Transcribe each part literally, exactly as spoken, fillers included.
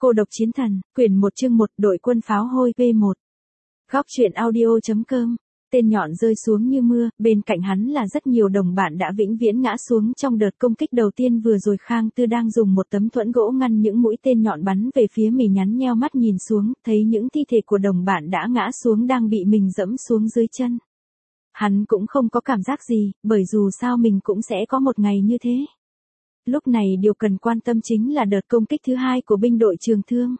Cô độc chiến thần, quyển một chương một, đội quân pháo hôi V một. Góc truyện audio.com. Tên nhọn rơi xuống như mưa, bên cạnh hắn là rất nhiều đồng bạn đã vĩnh viễn ngã xuống trong đợt công kích đầu tiên vừa rồi. Khang Tư đang dùng một tấm thuẫn gỗ ngăn những mũi tên nhọn bắn về phía mình, nhắn nheo mắt nhìn xuống, thấy những thi thể của đồng bạn đã ngã xuống đang bị mình dẫm xuống dưới chân. Hắn cũng không có cảm giác gì, bởi dù sao mình cũng sẽ có một ngày như thế. Lúc này điều cần quan tâm chính là đợt công kích thứ hai của binh đội Trường Thương.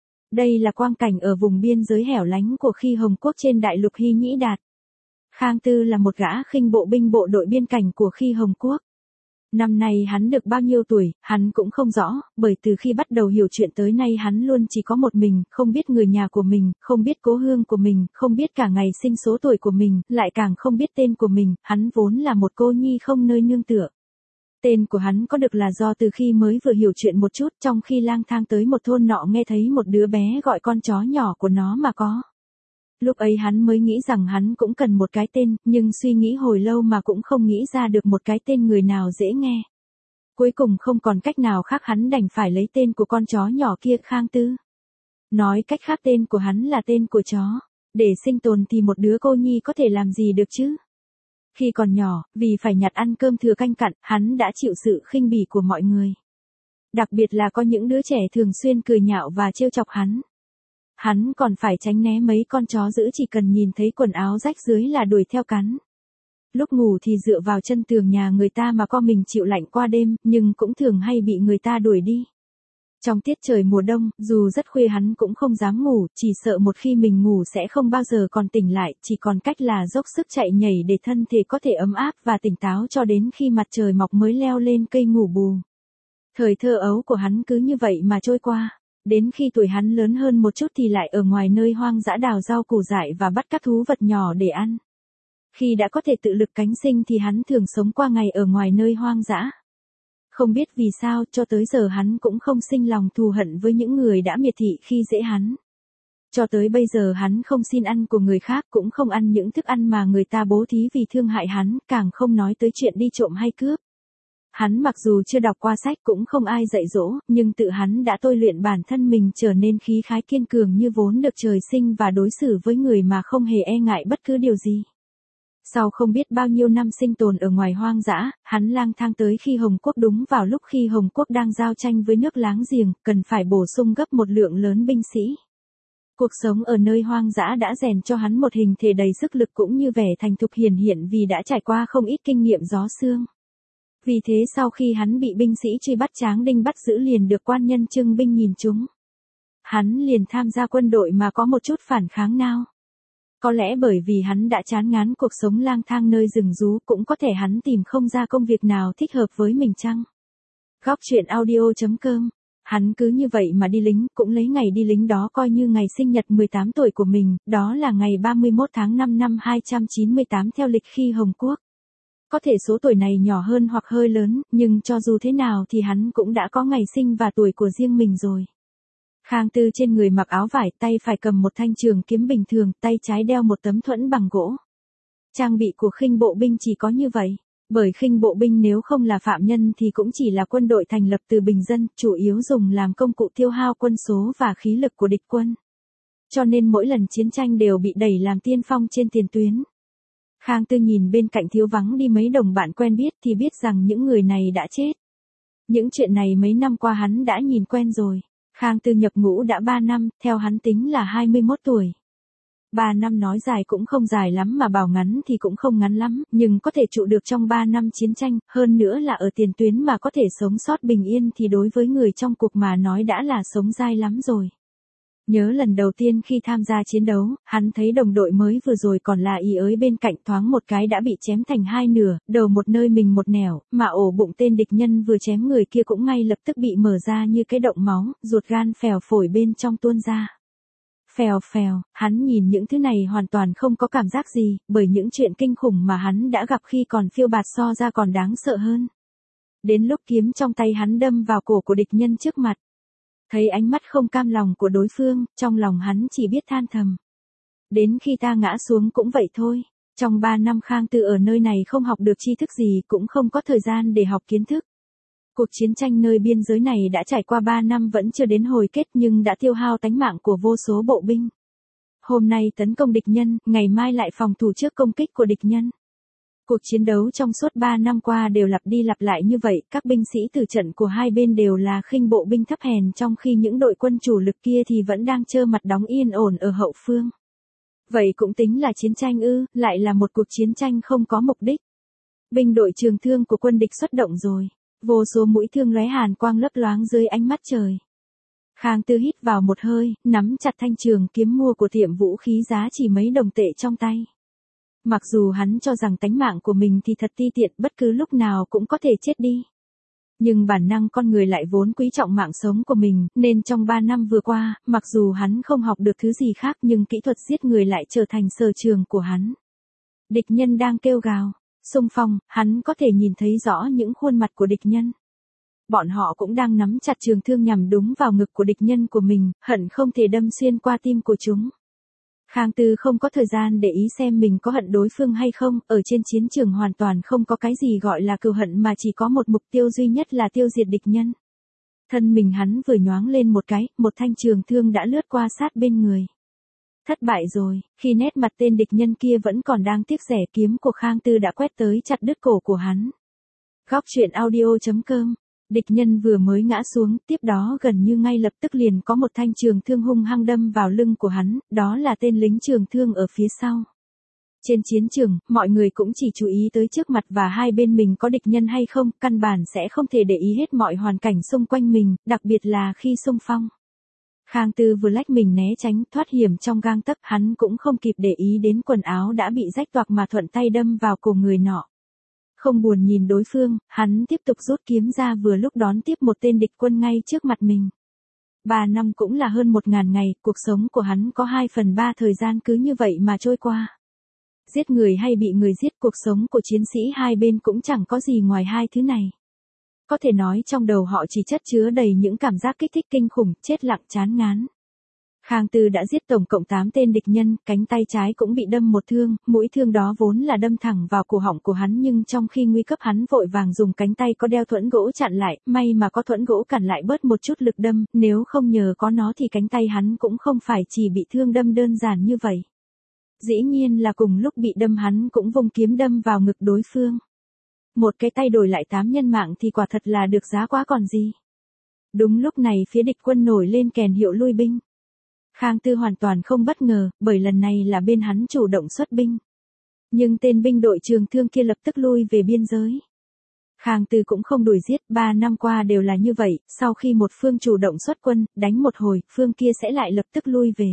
Đây là quang cảnh ở vùng biên giới hẻo lánh của Khi Hồng Quốc trên đại lục Hy Nhĩ Đạt. Khang Tư là một gã khinh bộ binh bộ đội biên cảnh của Khi Hồng Quốc. Năm nay hắn được bao nhiêu tuổi, hắn cũng không rõ, bởi từ khi bắt đầu hiểu chuyện tới nay hắn luôn chỉ có một mình, không biết người nhà của mình, không biết cố hương của mình, không biết cả ngày sinh số tuổi của mình, lại càng không biết tên của mình, hắn vốn là một cô nhi không nơi nương tựa. Tên của hắn có được là do từ khi mới vừa hiểu chuyện một chút, trong khi lang thang tới một thôn nọ nghe thấy một đứa bé gọi con chó nhỏ của nó mà có. Lúc ấy hắn mới nghĩ rằng hắn cũng cần một cái tên, nhưng suy nghĩ hồi lâu mà cũng không nghĩ ra được một cái tên người nào dễ nghe. Cuối cùng không còn cách nào khác, hắn đành phải lấy tên của con chó nhỏ kia, Khang Tư. Nói cách khác, tên của hắn là tên của chó. Để sinh tồn thì một đứa cô nhi có thể làm gì được chứ? Khi còn nhỏ, vì phải nhặt ăn cơm thừa canh cặn, hắn đã chịu sự khinh bỉ của mọi người. Đặc biệt là có những đứa trẻ thường xuyên cười nhạo và trêu chọc hắn. Hắn còn phải tránh né mấy con chó dữ chỉ cần nhìn thấy quần áo rách dưới là đuổi theo cắn. Lúc ngủ thì dựa vào chân tường nhà người ta mà co mình chịu lạnh qua đêm, nhưng cũng thường hay bị người ta đuổi đi. Trong tiết trời mùa đông, dù rất khuya hắn cũng không dám ngủ, chỉ sợ một khi mình ngủ sẽ không bao giờ còn tỉnh lại, chỉ còn cách là dốc sức chạy nhảy để thân thể có thể ấm áp và tỉnh táo cho đến khi mặt trời mọc mới leo lên cây ngủ bù. Thời thơ ấu của hắn cứ như vậy mà trôi qua. Đến khi tuổi hắn lớn hơn một chút thì lại ở ngoài nơi hoang dã đào rau củ dại và bắt các thú vật nhỏ để ăn. Khi đã có thể tự lực cánh sinh thì hắn thường sống qua ngày ở ngoài nơi hoang dã. Không biết vì sao, cho tới giờ hắn cũng không sinh lòng thù hận với những người đã miệt thị khi dễ hắn. Cho tới bây giờ hắn không xin ăn của người khác, cũng không ăn những thức ăn mà người ta bố thí vì thương hại hắn, càng không nói tới chuyện đi trộm hay cướp. Hắn mặc dù chưa đọc qua sách cũng không ai dạy dỗ, nhưng tự hắn đã tôi luyện bản thân mình trở nên khí khái kiên cường như vốn được trời sinh và đối xử với người mà không hề e ngại bất cứ điều gì. Sau không biết bao nhiêu năm sinh tồn ở ngoài hoang dã, hắn lang thang tới Khi Hồng Quốc đúng vào lúc Khi Hồng Quốc đang giao tranh với nước láng giềng, cần phải bổ sung gấp một lượng lớn binh sĩ. Cuộc sống ở nơi hoang dã đã rèn cho hắn một hình thể đầy sức lực cũng như vẻ thành thục hiển hiện vì đã trải qua không ít kinh nghiệm gió sương. Vì thế sau khi hắn bị binh sĩ truy bắt, Tráng Đinh bắt giữ liền được quan nhân Trưng Binh nhìn trúng. Hắn liền tham gia quân đội mà có một chút phản kháng nào. Có lẽ bởi vì hắn đã chán ngán cuộc sống lang thang nơi rừng rú, cũng có thể hắn tìm không ra công việc nào thích hợp với mình chăng? Góc truyện audio.com. Hắn cứ như vậy mà đi lính, cũng lấy ngày đi lính đó coi như ngày sinh nhật mười tám tuổi của mình, đó là ngày ba mươi mốt tháng năm năm hai trăm chín mươi tám theo lịch Khi Hồng Quốc. Có thể số tuổi này nhỏ hơn hoặc hơi lớn, nhưng cho dù thế nào thì hắn cũng đã có ngày sinh và tuổi của riêng mình rồi. Khang Tư trên người mặc áo vải, tay phải cầm một thanh trường kiếm bình thường, tay trái đeo một tấm thuẫn bằng gỗ. Trang bị của khinh bộ binh chỉ có như vậy, bởi khinh bộ binh nếu không là phạm nhân thì cũng chỉ là quân đội thành lập từ bình dân, chủ yếu dùng làm công cụ tiêu hao quân số và khí lực của địch quân. Cho nên mỗi lần chiến tranh đều bị đẩy làm tiên phong trên tiền tuyến. Khang Tư nhìn bên cạnh thiếu vắng đi mấy đồng bạn quen biết thì biết rằng những người này đã chết. Những chuyện này mấy năm qua hắn đã nhìn quen rồi. Khang Tư nhập ngũ đã ba năm, theo hắn tính là hai mươi mốt tuổi. ba năm nói dài cũng không dài lắm mà bảo ngắn thì cũng không ngắn lắm, nhưng có thể trụ được trong ba năm chiến tranh, hơn nữa là ở tiền tuyến mà có thể sống sót bình yên thì đối với người trong cuộc mà nói đã là sống dai lắm rồi. Nhớ lần đầu tiên khi tham gia chiến đấu, hắn thấy đồng đội mới vừa rồi còn là ý ới bên cạnh thoáng một cái đã bị chém thành hai nửa, đầu một nơi mình một nẻo, mà ổ bụng tên địch nhân vừa chém người kia cũng ngay lập tức bị mở ra như cái động máu, ruột gan phèo phổi bên trong tuôn ra. Phèo phèo, hắn nhìn những thứ này hoàn toàn không có cảm giác gì, bởi những chuyện kinh khủng mà hắn đã gặp khi còn phiêu bạt so ra còn đáng sợ hơn. Đến lúc kiếm trong tay hắn đâm vào cổ của địch nhân trước mặt. Thấy ánh mắt không cam lòng của đối phương, trong lòng hắn chỉ biết than thầm. Đến khi ta ngã xuống cũng vậy thôi. Trong ba năm Khang Tư ở nơi này không học được tri thức gì, cũng không có thời gian để học kiến thức. Cuộc chiến tranh nơi biên giới này đã trải qua ba năm vẫn chưa đến hồi kết nhưng đã tiêu hao tánh mạng của vô số bộ binh. Hôm nay tấn công địch nhân, ngày mai lại phòng thủ trước công kích của địch nhân. Cuộc chiến đấu trong suốt ba năm qua đều lặp đi lặp lại như vậy, các binh sĩ tử trận của hai bên đều là khinh bộ binh thấp hèn trong khi những đội quân chủ lực kia thì vẫn đang trơ mặt đóng yên ổn ở hậu phương. Vậy cũng tính là chiến tranh ư, lại là một cuộc chiến tranh không có mục đích. Binh đội trường thương của quân địch xuất động rồi, vô số mũi thương lóe hàn quang lấp loáng dưới ánh mắt trời. Khang Tư hít vào một hơi, nắm chặt thanh trường kiếm mua của tiệm vũ khí giá chỉ mấy đồng tệ trong tay. Mặc dù hắn cho rằng tánh mạng của mình thì thật ti tiện, bất cứ lúc nào cũng có thể chết đi. Nhưng bản năng con người lại vốn quý trọng mạng sống của mình, nên trong ba năm vừa qua, mặc dù hắn không học được thứ gì khác nhưng kỹ thuật giết người lại trở thành sở trường của hắn. Địch nhân đang kêu gào, xung phong, hắn có thể nhìn thấy rõ những khuôn mặt của địch nhân. Bọn họ cũng đang nắm chặt trường thương nhằm đúng vào ngực của địch nhân của mình, hận không thể đâm xuyên qua tim của chúng. Khang Tư không có thời gian để ý xem mình có hận đối phương hay không, ở trên chiến trường hoàn toàn không có cái gì gọi là cừu hận mà chỉ có một mục tiêu duy nhất là tiêu diệt địch nhân. Thân mình hắn vừa nhoáng lên một cái, một thanh trường thương đã lướt qua sát bên người. Thất bại rồi, khi nét mặt tên địch nhân kia vẫn còn đang tiếc rẻ, kiếm của Khang Tư đã quét tới chặt đứt cổ của hắn. Góc truyện audio chấm com. Địch nhân vừa mới ngã xuống, tiếp đó gần như ngay lập tức liền có một thanh trường thương hung hăng đâm vào lưng của hắn, đó là tên lính trường thương ở phía sau. Trên chiến trường, mọi người cũng chỉ chú ý tới trước mặt và hai bên mình có địch nhân hay không, căn bản sẽ không thể để ý hết mọi hoàn cảnh xung quanh mình, đặc biệt là khi xung phong. Khang Tư vừa lách mình né tránh, thoát hiểm trong gang tấc, hắn cũng không kịp để ý đến quần áo đã bị rách toạc mà thuận tay đâm vào cổ người nọ. Không buồn nhìn đối phương, hắn tiếp tục rút kiếm ra vừa lúc đón tiếp một tên địch quân ngay trước mặt mình. Ba năm cũng là hơn một ngàn ngày, cuộc sống của hắn có hai phần ba thời gian cứ như vậy mà trôi qua. Giết người hay bị người giết, cuộc sống của chiến sĩ hai bên cũng chẳng có gì ngoài hai thứ này. Có thể nói trong đầu họ chỉ chất chứa đầy những cảm giác kích thích kinh khủng, chết lặng chán ngán. Khang Tư đã giết tổng cộng tám tên địch nhân, cánh tay trái cũng bị đâm một thương, mũi thương đó vốn là đâm thẳng vào cổ họng của hắn nhưng trong khi nguy cấp hắn vội vàng dùng cánh tay có đeo thuẫn gỗ chặn lại, may mà có thuẫn gỗ cản lại bớt một chút lực đâm, nếu không nhờ có nó thì cánh tay hắn cũng không phải chỉ bị thương đâm đơn giản như vậy. Dĩ nhiên là cùng lúc bị đâm hắn cũng vung kiếm đâm vào ngực đối phương. Một cái tay đổi lại tám nhân mạng thì quả thật là được giá quá còn gì. Đúng lúc này phía địch quân nổi lên kèn hiệu lui binh. Khang Tư hoàn toàn không bất ngờ, bởi lần này là bên hắn chủ động xuất binh. Nhưng tên binh đội trường thương kia lập tức lui về biên giới. Khang Tư cũng không đuổi giết, ba năm qua đều là như vậy, sau khi một phương chủ động xuất quân, đánh một hồi, phương kia sẽ lại lập tức lui về.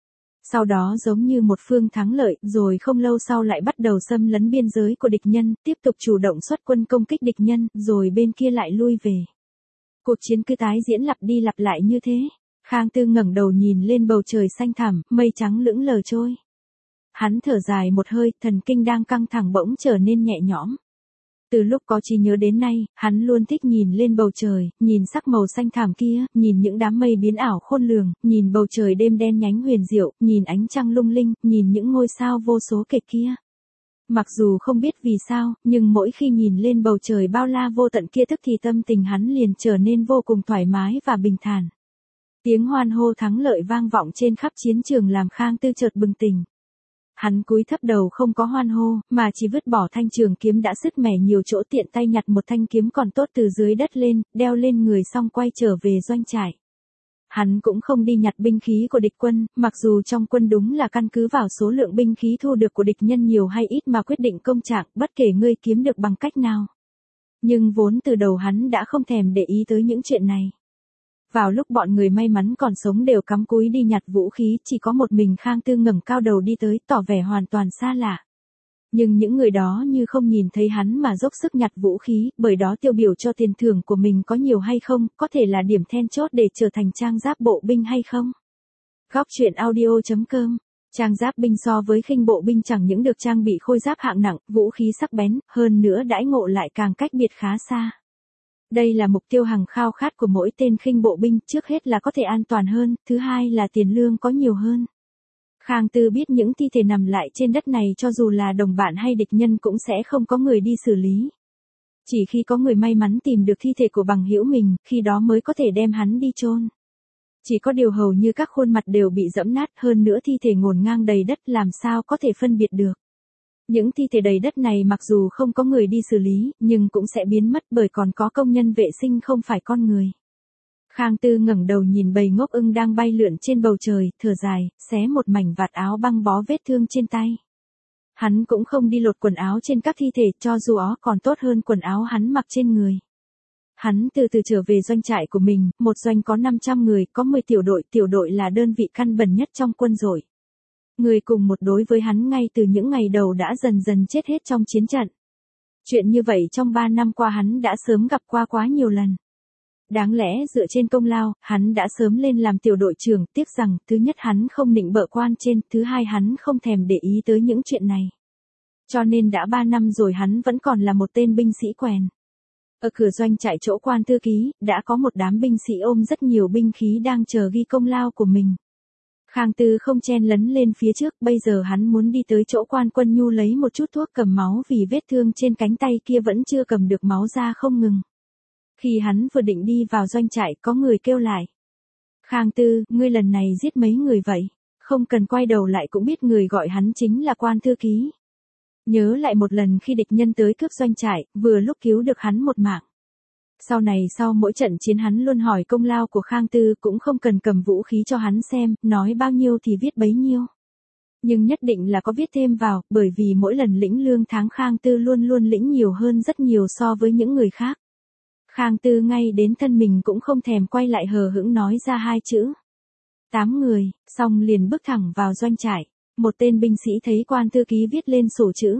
Sau đó giống như một phương thắng lợi, rồi không lâu sau lại bắt đầu xâm lấn biên giới của địch nhân, tiếp tục chủ động xuất quân công kích địch nhân, rồi bên kia lại lui về. Cuộc chiến cứ tái diễn lặp đi lặp lại như thế. Khang Tư ngẩng đầu nhìn lên bầu trời xanh thẳm, mây trắng lững lờ trôi. Hắn thở dài một hơi, thần kinh đang căng thẳng bỗng trở nên nhẹ nhõm. Từ lúc có trí nhớ đến nay, hắn luôn thích nhìn lên bầu trời, nhìn sắc màu xanh thẳm kia, nhìn những đám mây biến ảo khôn lường, nhìn bầu trời đêm đen nhánh huyền diệu, nhìn ánh trăng lung linh, nhìn những ngôi sao vô số kể kia. Mặc dù không biết vì sao, nhưng mỗi khi nhìn lên bầu trời bao la vô tận kia tức thì tâm tình hắn liền trở nên vô cùng thoải mái và bình thản. Tiếng hoan hô thắng lợi vang vọng trên khắp chiến trường làm Khang Tư chợt bừng tỉnh. Hắn cúi thấp đầu không có hoan hô, mà chỉ vứt bỏ thanh trường kiếm đã sứt mẻ nhiều chỗ, tiện tay nhặt một thanh kiếm còn tốt từ dưới đất lên, đeo lên người xong quay trở về doanh trại. Hắn cũng không đi nhặt binh khí của địch quân, mặc dù trong quân đúng là căn cứ vào số lượng binh khí thu được của địch nhân nhiều hay ít mà quyết định công trạng, bất kể ngươi kiếm được bằng cách nào. Nhưng vốn từ đầu hắn đã không thèm để ý tới những chuyện này. Vào lúc bọn người may mắn còn sống đều cắm cúi đi nhặt vũ khí, chỉ có một mình Khang Tư ngẩng cao đầu đi tới, tỏ vẻ hoàn toàn xa lạ. Nhưng những người đó như không nhìn thấy hắn mà dốc sức nhặt vũ khí, bởi đó tiêu biểu cho tiền thưởng của mình có nhiều hay không, có thể là điểm then chốt để trở thành trang giáp bộ binh hay không. Góc truyện audio chấm com. Trang giáp binh so với khinh bộ binh chẳng những được trang bị khôi giáp hạng nặng, vũ khí sắc bén, hơn nữa đãi ngộ lại càng cách biệt khá xa. Đây là mục tiêu hằng khao khát của mỗi tên khinh bộ binh, trước hết là có thể an toàn hơn, thứ hai là tiền lương có nhiều hơn. Khang Tư biết những thi thể nằm lại trên đất này cho dù là đồng bạn hay địch nhân cũng sẽ không có người đi xử lý. Chỉ khi có người may mắn tìm được thi thể của bằng hữu mình, khi đó mới có thể đem hắn đi chôn. Chỉ có điều hầu như các khuôn mặt đều bị dẫm nát, hơn nữa thi thể ngổn ngang đầy đất, làm sao có thể phân biệt được. Những thi thể đầy đất này mặc dù không có người đi xử lý, nhưng cũng sẽ biến mất bởi còn có công nhân vệ sinh không phải con người. Khang Tư ngẩng đầu nhìn bầy ngốc ưng đang bay lượn trên bầu trời, thở dài, xé một mảnh vạt áo băng bó vết thương trên tay. Hắn cũng không đi lột quần áo trên các thi thể, cho dù ó còn tốt hơn quần áo hắn mặc trên người. Hắn từ từ trở về doanh trại của mình, một doanh có năm trăm người, có mười tiểu đội, tiểu đội là đơn vị căn bẩn nhất trong quân đội. Người cùng một đối với hắn ngay từ những ngày đầu đã dần dần chết hết trong chiến trận. Chuyện như vậy trong ba năm qua hắn đã sớm gặp qua quá nhiều lần. Đáng lẽ dựa trên công lao, hắn đã sớm lên làm tiểu đội trưởng, tiếc rằng, thứ nhất hắn không nịnh bợ quan trên, thứ hai hắn không thèm để ý tới những chuyện này. Cho nên đã ba năm rồi hắn vẫn còn là một tên binh sĩ quèn. Ở cửa doanh trại chỗ quan thư ký, đã có một đám binh sĩ ôm rất nhiều binh khí đang chờ ghi công lao của mình. Khang Tư không chen lấn lên phía trước, bây giờ hắn muốn đi tới chỗ quan quân nhu lấy một chút thuốc cầm máu vì vết thương trên cánh tay kia vẫn chưa cầm được máu ra không ngừng. Khi hắn vừa định đi vào doanh trại, có người kêu lại. Khang Tư, ngươi lần này giết mấy người vậy? Không cần quay đầu lại cũng biết người gọi hắn chính là quan thư ký. Nhớ lại một lần khi địch nhân tới cướp doanh trại, vừa lúc cứu được hắn một mạng. Sau này sau mỗi trận chiến hắn luôn hỏi công lao của Khang Tư, cũng không cần cầm vũ khí cho hắn xem, nói bao nhiêu thì viết bấy nhiêu. Nhưng nhất định là có viết thêm vào, bởi vì mỗi lần lĩnh lương tháng Khang Tư luôn luôn lĩnh nhiều hơn rất nhiều so với những người khác. Khang Tư ngay đến thân mình cũng không thèm quay lại hờ hững nói ra hai chữ. Tám người, xong liền bước thẳng vào doanh trại. Một tên binh sĩ thấy quan thư ký viết lên sổ chữ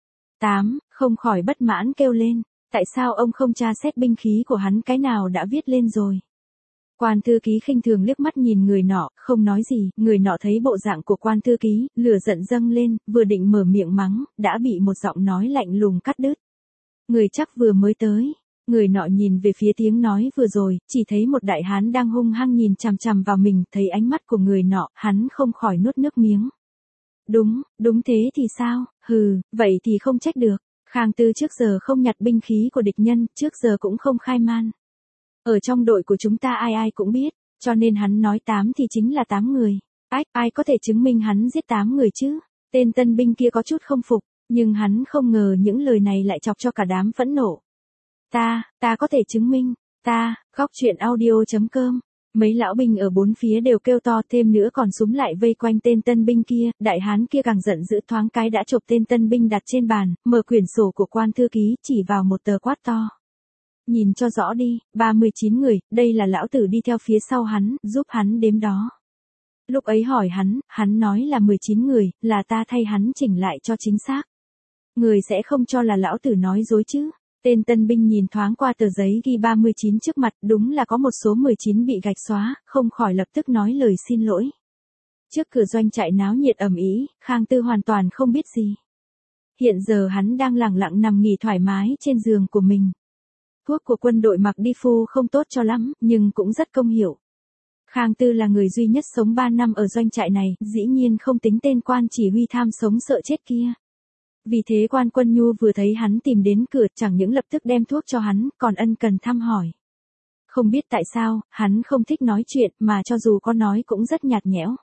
tám, không khỏi bất mãn kêu lên. Tại sao ông không tra xét binh khí của hắn, cái nào đã viết lên rồi? Quan thư ký khinh thường liếc mắt nhìn người nọ, không nói gì, người nọ thấy bộ dạng của quan thư ký, lửa giận dâng lên, vừa định mở miệng mắng, đã bị một giọng nói lạnh lùng cắt đứt. Người chắc vừa mới tới. Người nọ nhìn về phía tiếng nói vừa rồi, chỉ thấy một đại hán đang hung hăng nhìn chằm chằm vào mình, thấy ánh mắt của người nọ, hắn không khỏi nuốt nước miếng. Đúng, đúng thế thì sao, hừ, vậy thì không trách được. Khang Tư trước giờ không nhặt binh khí của địch nhân, trước giờ cũng không khai man. Ở trong đội của chúng ta ai ai cũng biết, cho nên hắn nói tám thì chính là tám người. Ách, ai có thể chứng minh hắn giết tám người chứ? Tên tân binh kia có chút không phục, nhưng hắn không ngờ những lời này lại chọc cho cả đám phẫn nộ. Ta, ta có thể chứng minh, ta, góc truyện audio chấm com. Mấy lão binh ở bốn phía đều kêu to, thêm nữa còn súm lại vây quanh tên tân binh kia, đại hán kia càng giận dữ, thoáng cái đã chộp tên tân binh đặt trên bàn, mở quyển sổ của quan thư ký, chỉ vào một tờ quát to. Nhìn cho rõ đi, ba mươi chín người, đây là lão tử đi theo phía sau hắn, giúp hắn đếm đó. Lúc ấy hỏi hắn, hắn nói là mười chín người, là ta thay hắn chỉnh lại cho chính xác. Người sẽ không cho là lão tử nói dối chứ. Tên tân binh nhìn thoáng qua tờ giấy ghi ba mươi chín trước mặt, đúng là có một số mười chín bị gạch xóa, không khỏi lập tức nói lời xin lỗi. Trước cửa doanh trại náo nhiệt ầm ĩ, Khang Tư hoàn toàn không biết gì. Hiện giờ hắn đang lẳng lặng nằm nghỉ thoải mái trên giường của mình. Thuốc của quân đội mặc đi phu không tốt cho lắm, nhưng cũng rất công hiệu. Khang Tư là người duy nhất sống ba năm ở doanh trại này, dĩ nhiên không tính tên quan chỉ huy tham sống sợ chết kia. Vì thế quan quân nhu vừa thấy hắn tìm đến cửa, chẳng những lập tức đem thuốc cho hắn, còn ân cần thăm hỏi. Không biết tại sao, hắn không thích nói chuyện, mà cho dù có nói cũng rất nhạt nhẽo.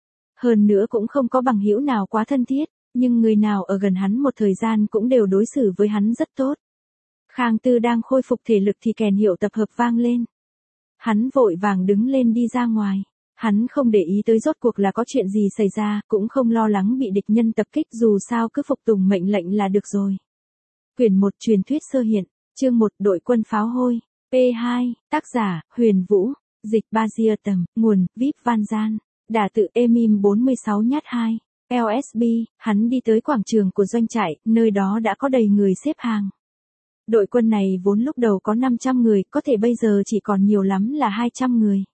Hơn nữa cũng không có bằng hữu nào quá thân thiết, nhưng người nào ở gần hắn một thời gian cũng đều đối xử với hắn rất tốt. Khang Tư đang khôi phục thể lực thì kèn hiệu tập hợp vang lên. Hắn vội vàng đứng lên đi ra ngoài. Hắn không để ý tới rốt cuộc là có chuyện gì xảy ra, cũng không lo lắng bị địch nhân tập kích, dù sao cứ phục tùng mệnh lệnh là được rồi. Quyển một truyền thuyết sơ hiện, chương một đội quân pháo hôi, P hai, tác giả, Huyền Vũ, dịch Bazia Tầm, nguồn, vê i pê Van Gian, đả tự Emim bốn mươi sáu nhát hai, lờ ét bê, hắn đi tới quảng trường của doanh trại, nơi đó đã có đầy người xếp hàng. Đội quân này vốn lúc đầu có năm trăm người, có thể bây giờ chỉ còn nhiều lắm là hai trăm người.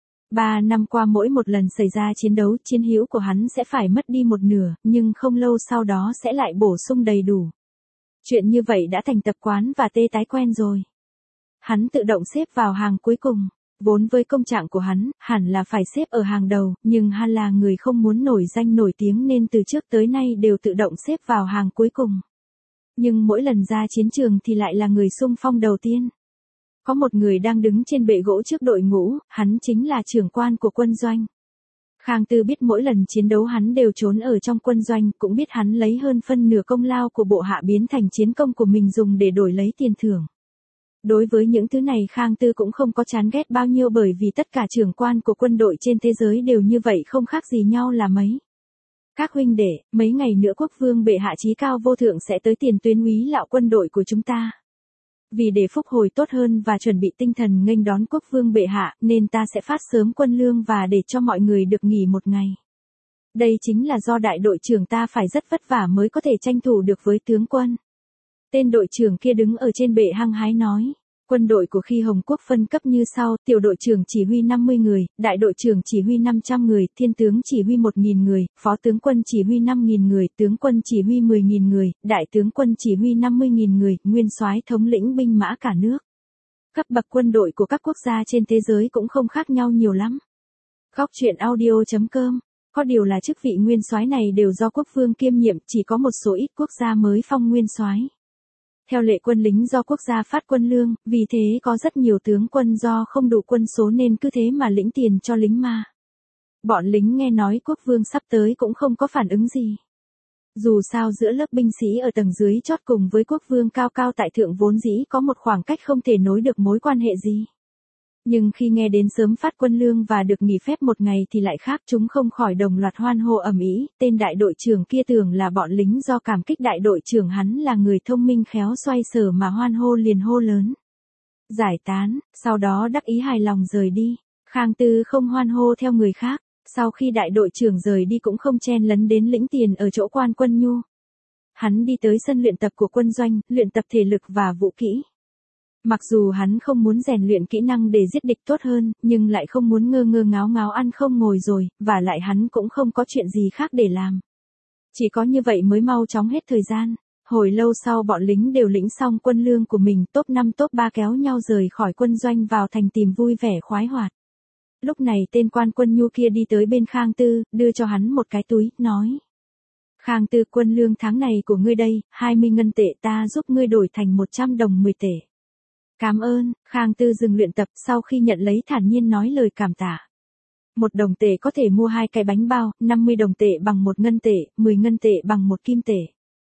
Ba năm qua mỗi một lần xảy ra chiến đấu, chiến hữu của hắn sẽ phải mất đi một nửa, nhưng không lâu sau đó sẽ lại bổ sung đầy đủ. Chuyện như vậy đã thành tập quán và tê tái quen rồi. Hắn tự động xếp vào hàng cuối cùng. Vốn với công trạng của hắn, hẳn là phải xếp ở hàng đầu, nhưng hắn là người không muốn nổi danh nổi tiếng nên từ trước tới nay đều tự động xếp vào hàng cuối cùng. Nhưng mỗi lần ra chiến trường thì lại là người xung phong đầu tiên. Có một người đang đứng trên bệ gỗ trước đội ngũ, hắn chính là trưởng quan của quân doanh. Khang Tư biết mỗi lần chiến đấu hắn đều trốn ở trong quân doanh, cũng biết hắn lấy hơn phân nửa công lao của bộ hạ biến thành chiến công của mình dùng để đổi lấy tiền thưởng. Đối với những thứ này Khang Tư cũng không có chán ghét bao nhiêu, bởi vì tất cả trưởng quan của quân đội trên thế giới đều như vậy, không khác gì nhau là mấy. Các huynh đệ, mấy ngày nữa quốc vương bệ hạ chí cao vô thượng sẽ tới tiền tuyến úy lạo quân đội của chúng ta. Vì để phúc hồi tốt hơn và chuẩn bị tinh thần nghênh đón quốc vương bệ hạ, nên ta sẽ phát sớm quân lương và để cho mọi người được nghỉ một ngày. Đây chính là do đại đội trưởng ta phải rất vất vả mới có thể tranh thủ được với tướng quân. Tên đội trưởng kia đứng ở trên bệ hăng hái nói. Quân đội của khi Hồng Quốc phân cấp như sau: tiểu đội trưởng chỉ huy năm mươi người, đại đội trưởng chỉ huy năm trăm người, thiên tướng chỉ huy một nghìn người, phó tướng quân chỉ huy năm nghìn người, tướng quân chỉ huy mười nghìn người, đại tướng quân chỉ huy năm mươi nghìn người, nguyên soái thống lĩnh binh mã cả nước. Cấp bậc quân đội của các quốc gia trên thế giới cũng không khác nhau nhiều lắm. Góc truyện audio chấm com. Có điều là chức vị nguyên soái này đều do quốc vương kiêm nhiệm, chỉ có một số ít quốc gia mới phong nguyên soái. Theo lệ quân lính do quốc gia phát quân lương, vì thế có rất nhiều tướng quân do không đủ quân số nên cứ thế mà lĩnh tiền cho lính ma. Bọn lính nghe nói quốc vương sắp tới cũng không có phản ứng gì. Dù sao giữa lớp binh sĩ ở tầng dưới chót cùng với quốc vương cao cao tại thượng vốn dĩ có một khoảng cách không thể nối được mối quan hệ gì. Nhưng khi nghe đến sớm phát quân lương và được nghỉ phép một ngày thì lại khác, chúng không khỏi đồng loạt hoan hô ầm ĩ. Tên đại đội trưởng kia tưởng là bọn lính do cảm kích đại đội trưởng hắn là người thông minh khéo xoay sở mà hoan hô liền hô lớn. Giải tán, sau đó đắc ý hài lòng rời đi. Khang Tư không hoan hô theo người khác, sau khi đại đội trưởng rời đi cũng không chen lấn đến lĩnh tiền ở chỗ quan quân nhu. Hắn đi tới sân luyện tập của quân doanh, luyện tập thể lực và vũ kỹ. Mặc dù hắn không muốn rèn luyện kỹ năng để giết địch tốt hơn, nhưng lại không muốn ngơ ngơ ngáo ngáo ăn không ngồi rồi, và lại hắn cũng không có chuyện gì khác để làm. Chỉ có như vậy mới mau chóng hết thời gian. Hồi lâu sau bọn lính đều lĩnh xong quân lương của mình, top năm top ba kéo nhau rời khỏi quân doanh vào thành tìm vui vẻ khoái hoạt. Lúc này tên quan quân nhu kia đi tới bên Khang Tư, đưa cho hắn một cái túi, nói. Khang Tư, quân lương tháng này của ngươi đây, hai mươi ngân tệ, ta giúp ngươi đổi thành một trăm đồng mười tệ. Cảm ơn. Khang Tư dừng luyện tập, sau khi nhận lấy thản nhiên nói lời cảm tạ. Một đồng tệ có thể mua hai cái bánh bao, năm mươi đồng tệ bằng một ngân tệ, mười ngân tệ bằng một kim tệ.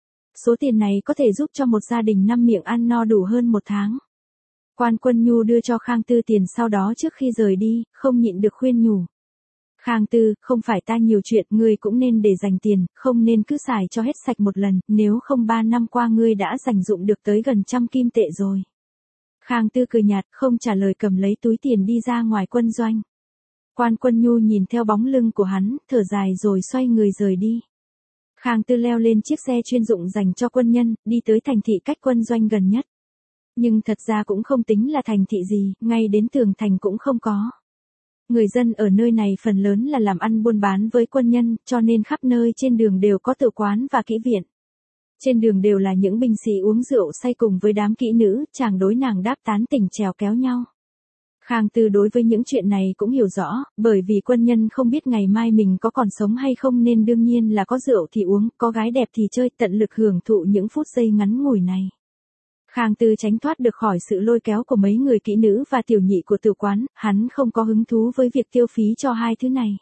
Số tiền này có thể giúp cho một gia đình năm miệng ăn no đủ hơn một tháng. Quan quân nhu đưa cho Khang Tư tiền, sau đó trước khi rời đi, không nhịn được khuyên nhủ. Khang Tư, không phải ta nhiều chuyện, ngươi cũng nên để dành tiền, không nên cứ xài cho hết sạch một lần, nếu không ba năm qua ngươi đã dành dụng được tới gần trăm kim tệ rồi. Khang Tư cười nhạt, không trả lời, cầm lấy túi tiền đi ra ngoài quân doanh. Quan quân nhu nhìn theo bóng lưng của hắn, thở dài rồi xoay người rời đi. Khang Tư leo lên chiếc xe chuyên dụng dành cho quân nhân, đi tới thành thị cách quân doanh gần nhất. Nhưng thật ra cũng không tính là thành thị gì, ngay đến tường thành cũng không có. Người dân ở nơi này phần lớn là làm ăn buôn bán với quân nhân, cho nên khắp nơi trên đường đều có tử quán và kỹ viện. Trên đường đều là những binh sĩ uống rượu say cùng với đám kỹ nữ, chàng đối nàng đáp tán tình trèo kéo nhau. Khang Tư đối với những chuyện này cũng hiểu rõ, bởi vì quân nhân không biết ngày mai mình có còn sống hay không nên đương nhiên là có rượu thì uống, có gái đẹp thì chơi, tận lực hưởng thụ những phút giây ngắn ngủi này. Khang Tư tránh thoát được khỏi sự lôi kéo của mấy người kỹ nữ và tiểu nhị của tử quán, hắn không có hứng thú với việc tiêu phí cho hai thứ này.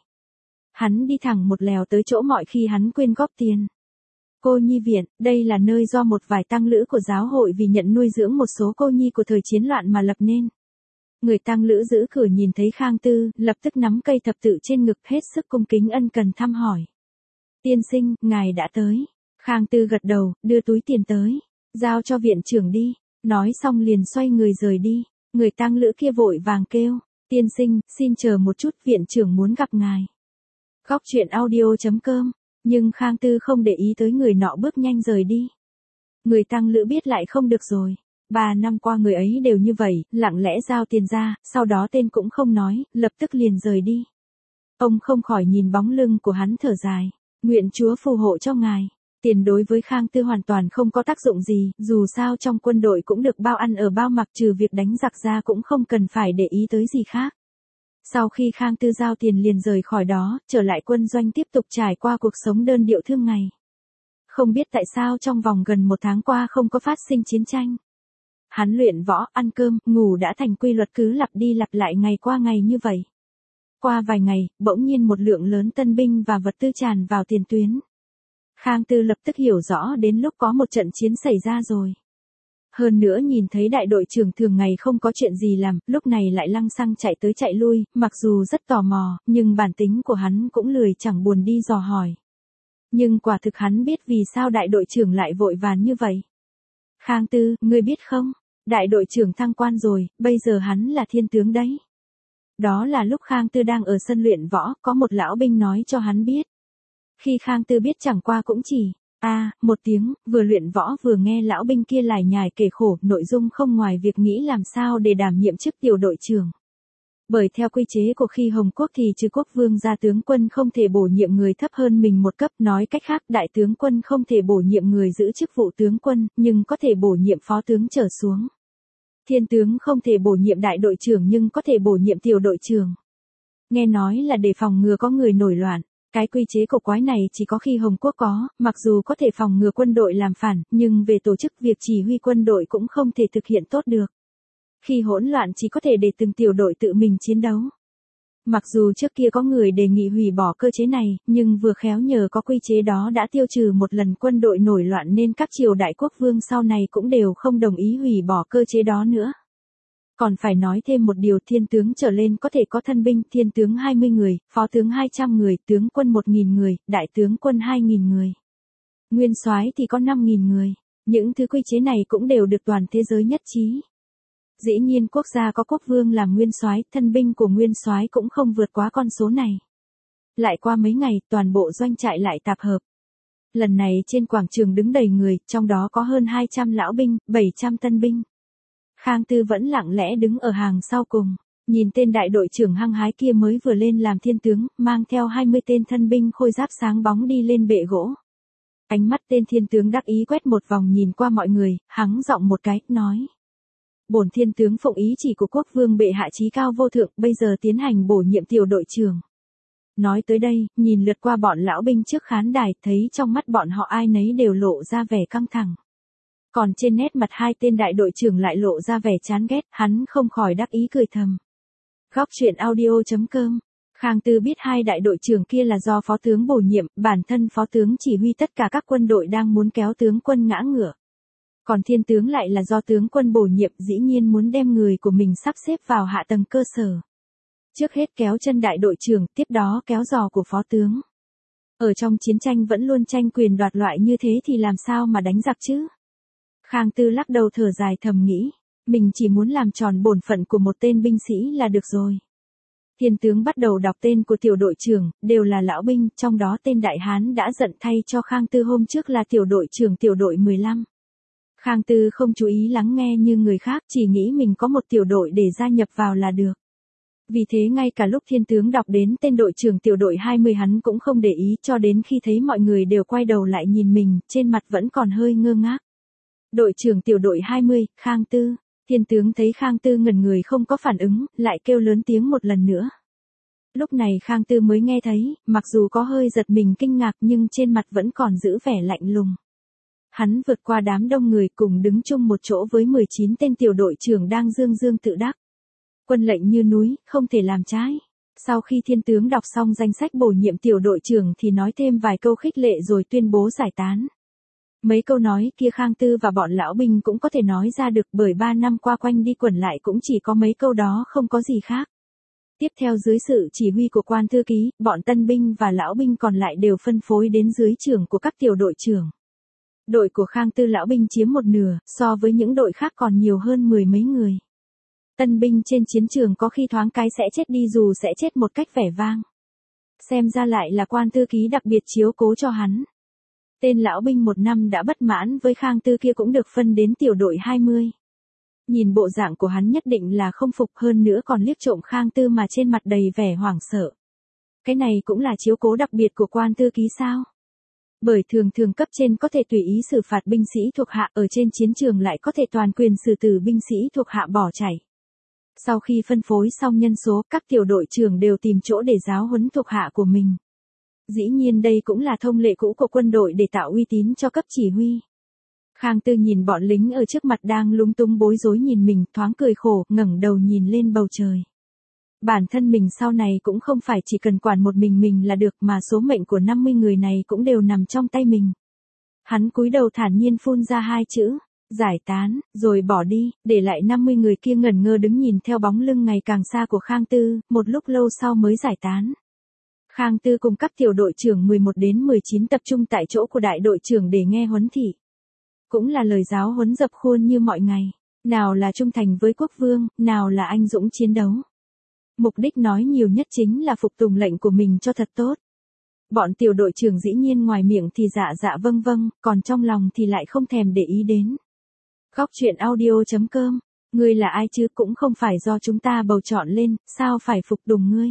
Hắn đi thẳng một lèo tới chỗ mọi khi hắn quên góp tiền. Cô nhi viện, đây là nơi do một vài tăng lữ của giáo hội vì nhận nuôi dưỡng một số cô nhi của thời chiến loạn mà lập nên. Người tăng lữ giữ cửa nhìn thấy Khang Tư, lập tức nắm cây thập tự trên ngực hết sức cung kính ân cần thăm hỏi. Tiên sinh, ngài đã tới. Khang Tư gật đầu, đưa túi tiền tới. Giao cho viện trưởng đi. Nói xong liền xoay người rời đi. Người tăng lữ kia vội vàng kêu. Tiên sinh, xin chờ một chút, viện trưởng muốn gặp ngài. Góc truyện audio chấm com. Nhưng Khang Tư không để ý tới người nọ, bước nhanh rời đi. Người tăng lữ biết lại không được rồi. Ba năm qua người ấy đều như vậy, lặng lẽ giao tiền ra, sau đó tên cũng không nói, lập tức liền rời đi. Ông không khỏi nhìn bóng lưng của hắn thở dài. Nguyện Chúa phù hộ cho ngài. Tiền đối với Khang Tư hoàn toàn không có tác dụng gì, dù sao trong quân đội cũng được bao ăn ở bao mặc, trừ việc đánh giặc ra cũng không cần phải để ý tới gì khác. Sau khi Khang Tư giao tiền liền rời khỏi đó, trở lại quân doanh tiếp tục trải qua cuộc sống đơn điệu thường ngày. không biết tại sao trong vòng gần một tháng qua không có phát sinh chiến tranh. Hắn luyện võ, ăn cơm, ngủ đã thành quy luật cứ lặp đi lặp lại ngày qua ngày như vậy. Qua vài ngày, bỗng nhiên một lượng lớn tân binh và vật tư tràn vào tiền tuyến. Khang Tư lập tức hiểu rõ đến lúc có một trận chiến xảy ra rồi. Hơn nữa nhìn thấy đại đội trưởng thường ngày không có chuyện gì làm, lúc này lại lăng xăng chạy tới chạy lui, mặc dù rất tò mò, nhưng bản tính của hắn cũng lười chẳng buồn đi dò hỏi. Nhưng quả thực hắn biết vì sao đại đội trưởng lại vội vàng như vậy. Khang Tư, ngươi biết không, đại đội trưởng thăng quan rồi, bây giờ hắn là thiên tướng đấy. Đó là lúc Khang Tư đang ở sân luyện võ, có một lão binh nói cho hắn biết. Khi Khang Tư biết chẳng qua cũng chỉ, a à, một tiếng, vừa luyện võ vừa nghe lão binh kia lải nhải kể khổ, nội dung không ngoài việc nghĩ làm sao để đảm nhiệm chức tiểu đội trưởng. Bởi theo quy chế của khi Hồng Quốc thì trừ quốc vương gia tướng quân không thể bổ nhiệm người thấp hơn mình một cấp, nói cách khác đại tướng quân không thể bổ nhiệm người giữ chức vụ tướng quân, nhưng có thể bổ nhiệm phó tướng trở xuống. Thiên tướng không thể bổ nhiệm đại đội trưởng nhưng có thể bổ nhiệm tiểu đội trưởng. Nghe nói là để phòng ngừa có người nổi loạn. Cái quy chế cổ quái này chỉ có khi Hồng Quốc có, mặc dù có thể phòng ngừa quân đội làm phản, nhưng về tổ chức việc chỉ huy quân đội cũng không thể thực hiện tốt được. Khi hỗn loạn chỉ có thể để từng tiểu đội tự mình chiến đấu. Mặc dù trước kia có người đề nghị hủy bỏ cơ chế này, nhưng vừa khéo nhờ có quy chế đó đã tiêu trừ một lần quân đội nổi loạn nên các triều đại quốc vương sau này cũng đều không đồng ý hủy bỏ cơ chế đó nữa. Còn phải nói thêm một điều, thiên tướng trở lên có thể có thân binh, thiên tướng hai mươi người, phó tướng hai trăm người, tướng quân một nghìn người, đại tướng quân hai nghìn người. Nguyên soái thì có năm nghìn người. Những thứ quy chế này cũng đều được toàn thế giới nhất trí. Dĩ nhiên quốc gia có quốc vương làm nguyên soái, thân binh của nguyên soái cũng không vượt quá con số này. Lại qua mấy ngày, toàn bộ doanh trại lại tạp hợp. Lần này trên quảng trường đứng đầy người, trong đó có hơn hai trăm lão binh, bảy trăm tân binh. Khang Tư vẫn lặng lẽ đứng ở hàng sau cùng, nhìn tên đại đội trưởng hăng hái kia mới vừa lên làm thiên tướng, mang theo hai mươi tên thân binh khôi giáp sáng bóng đi lên bệ gỗ. Ánh mắt tên thiên tướng đắc ý quét một vòng nhìn qua mọi người, hắng giọng một cái, nói. Bổn thiên tướng phụng ý chỉ của quốc vương bệ hạ chí cao vô thượng, bây giờ tiến hành bổ nhiệm tiểu đội trưởng. Nói tới đây, nhìn lượt qua bọn lão binh trước khán đài, thấy trong mắt bọn họ ai nấy đều lộ ra vẻ căng thẳng. Còn trên nét mặt hai tên đại đội trưởng lại lộ ra vẻ chán ghét, hắn không khỏi đắc ý cười thầm. Góc truyện audio chấm com. Khang Tư biết hai đại đội trưởng kia là do phó tướng bổ nhiệm, bản thân phó tướng chỉ huy tất cả các quân đội đang muốn kéo tướng quân ngã ngửa. Còn thiên tướng lại là do tướng quân bổ nhiệm, dĩ nhiên muốn đem người của mình sắp xếp vào hạ tầng cơ sở. Trước hết kéo chân đại đội trưởng, tiếp đó kéo giò của phó tướng. Ở trong chiến tranh vẫn luôn tranh quyền đoạt loại như thế thì làm sao mà đánh giặc chứ? Khang Tư lắc đầu thở dài thầm nghĩ, mình chỉ muốn làm tròn bổn phận của một tên binh sĩ là được rồi. Thiên tướng bắt đầu đọc tên của tiểu đội trưởng, đều là lão binh, trong đó tên đại hán đã giận thay cho Khang Tư hôm trước là tiểu đội trưởng tiểu đội mười lăm. Khang Tư không chú ý lắng nghe như người khác, chỉ nghĩ mình có một tiểu đội để gia nhập vào là được. Vì thế ngay cả lúc thiên tướng đọc đến tên đội trưởng tiểu đội hai mươi hắn cũng không để ý, cho đến khi thấy mọi người đều quay đầu lại nhìn mình, trên mặt vẫn còn hơi ngơ ngác. Đội trưởng tiểu đội hai mươi, Khang Tư. Thiên tướng thấy Khang Tư ngẩn người không có phản ứng, lại kêu lớn tiếng một lần nữa. Lúc này Khang Tư mới nghe thấy, mặc dù có hơi giật mình kinh ngạc nhưng trên mặt vẫn còn giữ vẻ lạnh lùng. Hắn vượt qua đám đông người cùng đứng chung một chỗ với mười chín tên tiểu đội trưởng đang dương dương tự đắc. Quân lệnh như núi, không thể làm trái. Sau khi thiên tướng đọc xong danh sách bổ nhiệm tiểu đội trưởng thì nói thêm vài câu khích lệ rồi tuyên bố giải tán. Mấy câu nói kia Khang Tư và bọn lão binh cũng có thể nói ra được, bởi ba năm qua quanh đi quẩn lại cũng chỉ có mấy câu đó, không có gì khác. Tiếp theo dưới sự chỉ huy của quan thư ký, bọn tân binh và lão binh còn lại đều phân phối đến dưới trưởng của các tiểu đội trưởng. Đội của Khang Tư lão binh chiếm một nửa, so với những đội khác còn nhiều hơn mười mấy người. Tân binh trên chiến trường có khi thoáng cái sẽ chết đi dù sẽ chết một cách vẻ vang. Xem ra lại là quan thư ký đặc biệt chiếu cố cho hắn. Tên lão binh một năm đã bất mãn với Khang Tư kia cũng được phân đến tiểu đội hai mươi. Nhìn bộ dạng của hắn nhất định là không phục, hơn nữa còn liếc trộm Khang Tư mà trên mặt đầy vẻ hoảng sợ. Cái này cũng là chiếu cố đặc biệt của quan thư ký sao? Bởi thường thường cấp trên có thể tùy ý xử phạt binh sĩ thuộc hạ, ở trên chiến trường lại có thể toàn quyền xử tử binh sĩ thuộc hạ bỏ chạy. Sau khi phân phối xong nhân số, các tiểu đội trưởng đều tìm chỗ để giáo huấn thuộc hạ của mình. Dĩ nhiên đây cũng là thông lệ cũ của quân đội để tạo uy tín cho cấp chỉ huy. Khang Tư nhìn bọn lính ở trước mặt đang lúng túng bối rối nhìn mình, thoáng cười khổ, ngẩng đầu nhìn lên bầu trời. Bản thân mình sau này cũng không phải chỉ cần quản một mình mình là được, mà số mệnh của năm mươi người này cũng đều nằm trong tay mình. Hắn cúi đầu thản nhiên phun ra hai chữ, giải tán, rồi bỏ đi, để lại năm mươi người kia ngẩn ngơ đứng nhìn theo bóng lưng ngày càng xa của Khang Tư, một lúc lâu sau mới giải tán. Khang Tư cùng các tiểu đội trưởng mười một đến mười chín tập trung tại chỗ của đại đội trưởng để nghe huấn thị. Cũng là lời giáo huấn dập khuôn như mọi ngày, nào là trung thành với quốc vương, nào là anh dũng chiến đấu. Mục đích nói nhiều nhất chính là phục tùng lệnh của mình cho thật tốt. Bọn tiểu đội trưởng dĩ nhiên ngoài miệng thì dạ dạ vâng vâng, còn trong lòng thì lại không thèm để ý đến. Góc truyện audio chấm com, ngươi là ai chứ, cũng không phải do chúng ta bầu chọn lên, sao phải phục tùng ngươi.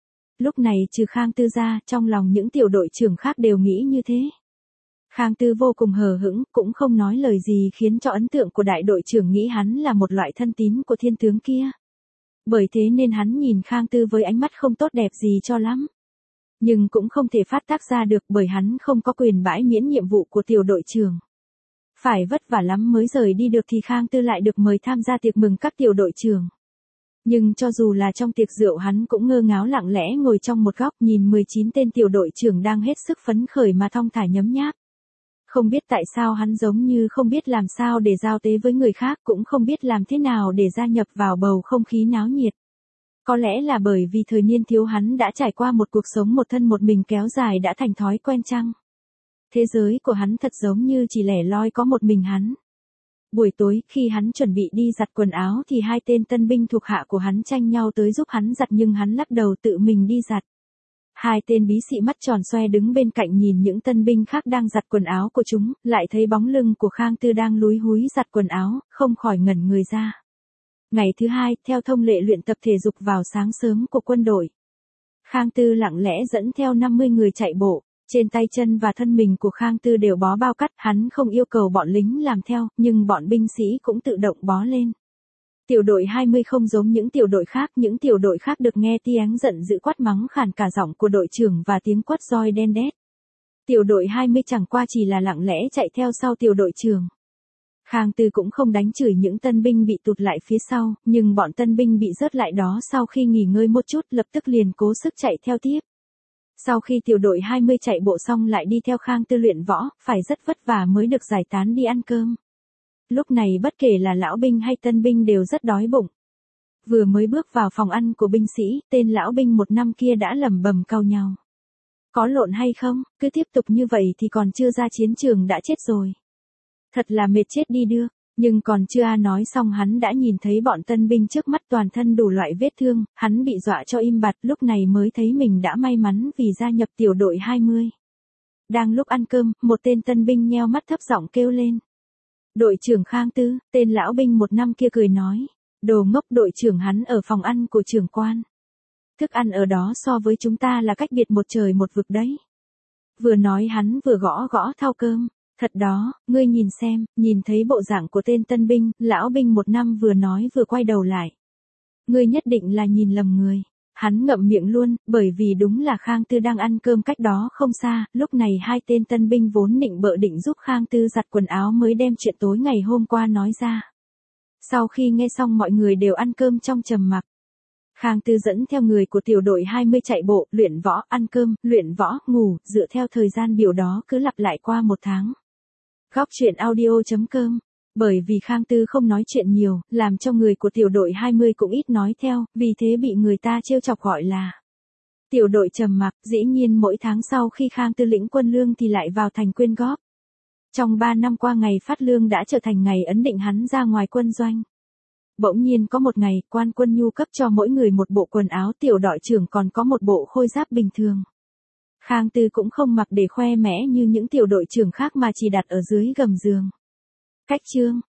Lúc này trừ Khang Tư ra, trong lòng những tiểu đội trưởng khác đều nghĩ như thế. Khang Tư vô cùng hờ hững, cũng không nói lời gì khiến cho ấn tượng của đại đội trưởng nghĩ hắn là một loại thân tín của thiên tướng kia. Bởi thế nên hắn nhìn Khang Tư với ánh mắt không tốt đẹp gì cho lắm. Nhưng cũng không thể phát tác ra được bởi hắn không có quyền bãi miễn nhiệm vụ của tiểu đội trưởng. Phải vất vả lắm mới rời đi được thì Khang Tư lại được mời tham gia tiệc mừng các tiểu đội trưởng. Nhưng cho dù là trong tiệc rượu hắn cũng ngơ ngáo lặng lẽ ngồi trong một góc nhìn mười chín tên tiểu đội trưởng đang hết sức phấn khởi mà thong thả nhấm nháp. Không biết tại sao hắn giống như không biết làm sao để giao tế với người khác, cũng không biết làm thế nào để gia nhập vào bầu không khí náo nhiệt. Có lẽ là bởi vì thời niên thiếu hắn đã trải qua một cuộc sống một thân một mình kéo dài đã thành thói quen chăng? Thế giới của hắn thật giống như chỉ lẻ loi có một mình hắn. Buổi tối, khi hắn chuẩn bị đi giặt quần áo thì hai tên tân binh thuộc hạ của hắn tranh nhau tới giúp hắn giặt nhưng hắn lắc đầu tự mình đi giặt. Hai tên bí xị mắt tròn xoe đứng bên cạnh nhìn những tân binh khác đang giặt quần áo của chúng, lại thấy bóng lưng của Khang Tư đang lúi húi giặt quần áo, không khỏi ngẩn người ra. Ngày thứ hai, theo thông lệ luyện tập thể dục vào sáng sớm của quân đội. Khang Tư lặng lẽ dẫn theo năm mươi người chạy bộ, trên tay chân và thân mình của Khang Tư đều bó bao cắt, hắn không yêu cầu bọn lính làm theo, nhưng bọn binh sĩ cũng tự động bó lên. Tiểu đội hai mươi không giống những tiểu đội khác, những tiểu đội khác được nghe tiếng giận dữ quát mắng khàn cả giọng của đội trưởng và tiếng quát roi đen đét. Tiểu đội hai mươi chẳng qua chỉ là lặng lẽ chạy theo sau tiểu đội trưởng. Khang Tư cũng không đánh chửi những tân binh bị tụt lại phía sau, nhưng bọn tân binh bị rớt lại đó sau khi nghỉ ngơi một chút lập tức liền cố sức chạy theo tiếp. Sau khi tiểu đội hai mươi chạy bộ xong lại đi theo Khang Tư luyện võ, phải rất vất vả mới được giải tán đi ăn cơm. Lúc này bất kể là lão binh hay tân binh đều rất đói bụng. Vừa mới bước vào phòng ăn của binh sĩ, tên lão binh một năm kia đã lẩm bẩm cau nhau. Có lộn hay không, cứ tiếp tục như vậy thì còn chưa ra chiến trường đã chết rồi. Thật là mệt chết đi được, nhưng còn chưa nói xong hắn đã nhìn thấy bọn tân binh trước mắt toàn thân đủ loại vết thương, hắn bị dọa cho im bặt, lúc này mới thấy mình đã may mắn vì gia nhập tiểu đội hai mươi. Đang lúc ăn cơm, một tên tân binh nheo mắt thấp giọng kêu lên. Đội trưởng Khang Tư, tên lão binh một năm kia cười nói. Đồ ngốc, đội trưởng hắn ở phòng ăn của trưởng quan. Thức ăn ở đó so với chúng ta là cách biệt một trời một vực đấy. Vừa nói hắn vừa gõ gõ thau cơm. Thật đó, ngươi nhìn xem, nhìn thấy bộ dạng của tên tân binh, lão binh một năm vừa nói vừa quay đầu lại. Ngươi nhất định là nhìn lầm người. Hắn ngậm miệng luôn, bởi vì đúng là Khang Tư đang ăn cơm cách đó không xa, lúc này hai tên tân binh vốn định bợ định giúp Khang Tư giặt quần áo mới đem chuyện tối ngày hôm qua nói ra. Sau khi nghe xong mọi người đều ăn cơm trong trầm mặc. Khang Tư dẫn theo người của tiểu đội hai mươi chạy bộ, luyện võ, ăn cơm, luyện võ, ngủ, dựa theo thời gian biểu đó cứ lặp lại qua một tháng. Góc truyện audio chấm com. Bởi vì Khang Tư không nói chuyện nhiều, làm cho người của tiểu đội hai mươi cũng ít nói theo, vì thế bị người ta trêu chọc gọi là tiểu đội trầm mặc. Dĩ nhiên mỗi tháng sau khi Khang Tư lĩnh quân lương thì lại vào thành quyên góp. Trong ba năm qua ngày phát lương đã trở thành ngày ấn định hắn ra ngoài quân doanh. Bỗng nhiên có một ngày, quan quân nhu cấp cho mỗi người một bộ quần áo, tiểu đội trưởng còn có một bộ khôi giáp bình thường. Khang Tư cũng không mặc để khoe mẽ như những tiểu đội trưởng khác mà chỉ đặt ở dưới gầm giường. Cách chương